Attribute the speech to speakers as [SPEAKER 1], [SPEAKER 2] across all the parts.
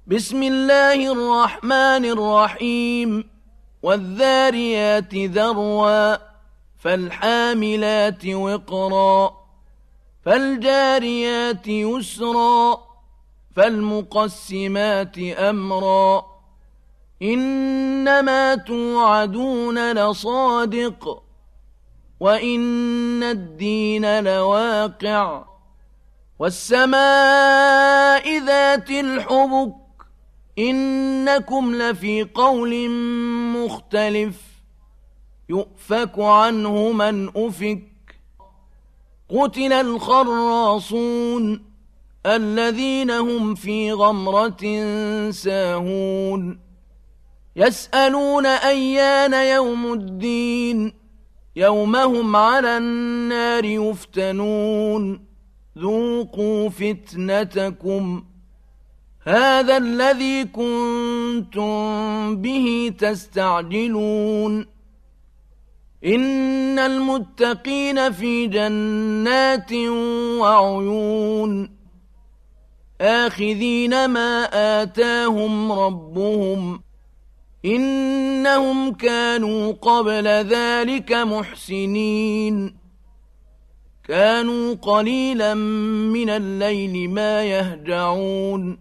[SPEAKER 1] بسم الله الرحمن الرحيم والذاريات ذروا فالحاملات وقرا فالجاريات يسرا فالمقسمات أمرا إنما توعدون لصادق وإن الدين لواقع والسماء ذات الحبك إنكم لفي قول مختلف يؤفك عنه من أفك قتل الخراصون الذين هم في غمرة ساهون يسألون أيان يوم الدين يوم هم على النار يفتنون ذوقوا فتنتكم هذا الذي كنتم به تستعجلون إن المتقين في جنات وعيون آخذين ما آتاهم ربهم إنهم كانوا قبل ذلك محسنين كانوا قليلا من الليل ما يهجعون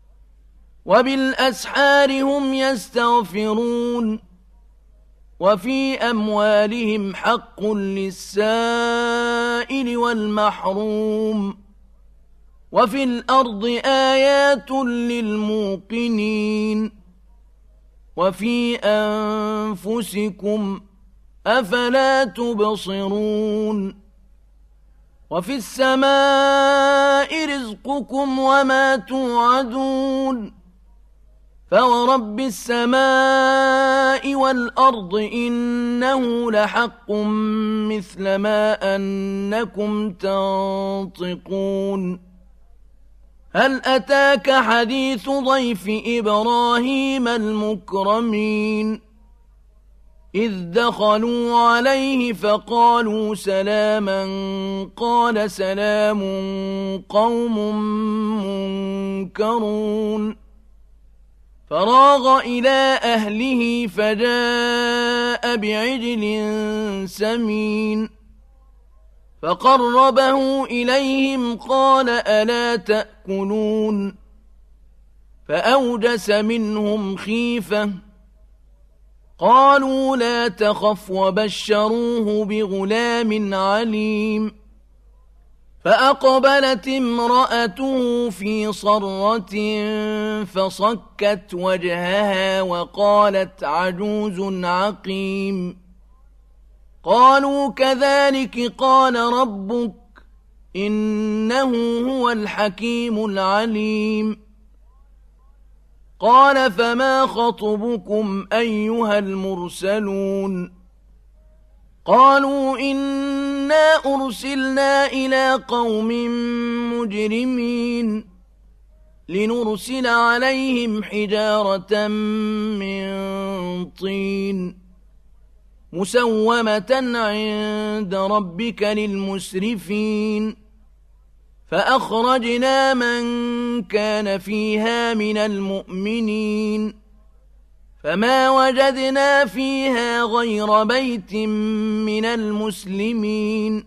[SPEAKER 1] وبالأسحار هم يستغفرون وفي أموالهم حق للسائل والمحروم وفي الأرض آيات للموقنين وفي أنفسكم أفلا تبصرون وفي السماء رزقكم وما توعدون فورب السماء والأرض إنه لحق مثل ما أنكم تنطقون هل أتاك حديث ضيف إبراهيم المكرمين إذ دخلوا عليه فقالوا سلاما قال سلام قوم منكرون فراغ إلى أهله فجاء بعجل سمين فقربه إليهم قال ألا تأكلون فأوجس منهم خيفة قالوا لا تخف وبشروه بغلام عليم فأقبلت امرأته في صرة فصكت وجهها وقالت عجوز عقيم قالوا كذلك قال ربك إنه هو الحكيم العليم قال فما خطبكم أيها المرسلون قالوا إنا أرسلنا إلى قوم مجرمين لنرسل عليهم حجارة من طين مسومة عند ربك للمسرفين فأخرجنا من كان فيها من المؤمنين فما وجدنا فيها غير بيت من المسلمين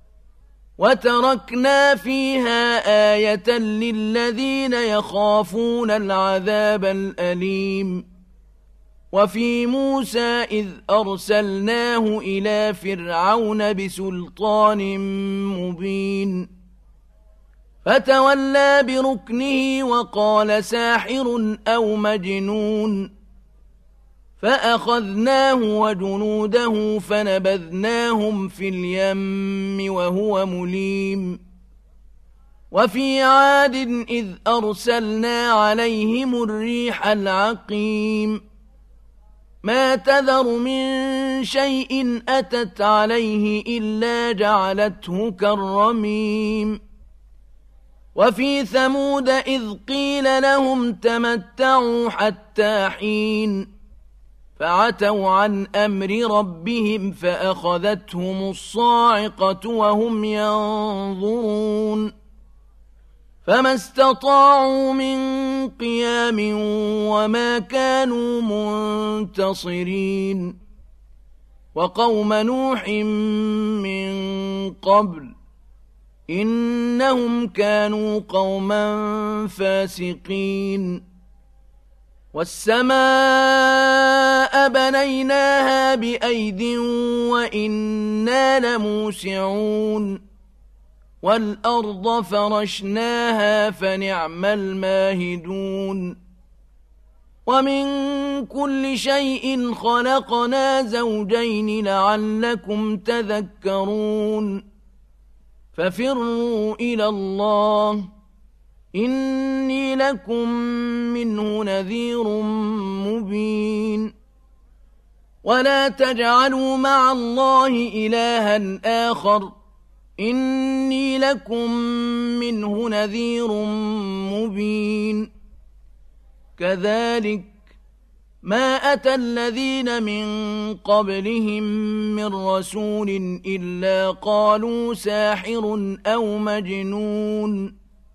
[SPEAKER 1] وتركنا فيها آية للذين يخافون العذاب الأليم وفي موسى إذ أرسلناه إلى فرعون بسلطان مبين فتولى بركنه وقال ساحر أو مجنون فأخذناه وجنوده فنبذناهم في اليم وهو مليم وفي عاد إذ أرسلنا عليهم الريح العقيم ما تذر من شيء أتت عليه إلا جعلته كالرميم وفي ثمود إذ قيل لهم تمتعوا حتى حين فعتوا عن أمر ربهم فأخذتهم الصاعقة وهم ينظرون فما استطاعوا من قيام أمم وما كانوا منتصرين وقوم نوح من قبل إنهم كانوا قوما فاسقين والسماء بنيناها بأيد وإنا لموسعون والأرض فرشناها فنعم الماهدون ومن كل شيء خلقنا زوجين لعلكم تذكرون ففروا إلى الله إني لكم منه نذير مبين ولا تجعلوا مع الله إلها آخر إني لكم منه نذير مبين كذلك ما أتى الذين من قبلهم من رسول إلا قالوا ساحر أو مجنون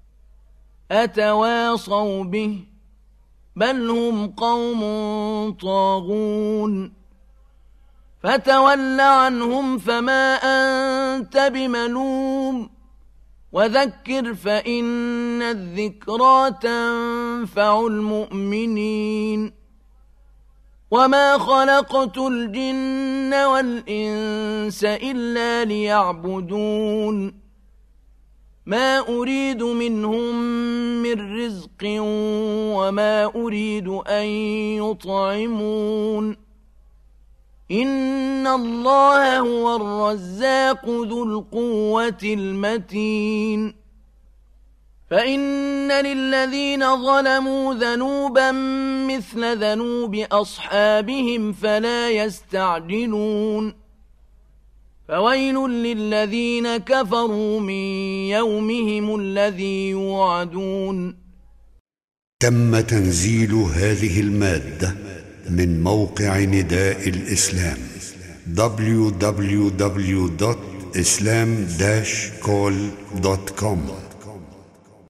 [SPEAKER 1] أتواصوا به بل هم قوم طاغون فتول عنهم فما أنت بملوم وذكر فإن الذكرى تنفع المؤمنين وما خلقت الجن والإنس إلا ليعبدون ما أريد منهم من رزق وما أريد أن يطعمون إن الله هو الرزاق ذو القوة المتين فإن للذين ظلموا ذنوبا مثل ذنوب أصحابهم فلا يستعجلون فويل للذين كفروا من يومهم الذي يوعدون.
[SPEAKER 2] تم تنزيل هذه المادة من موقع نداء الإسلام www.islam-call.com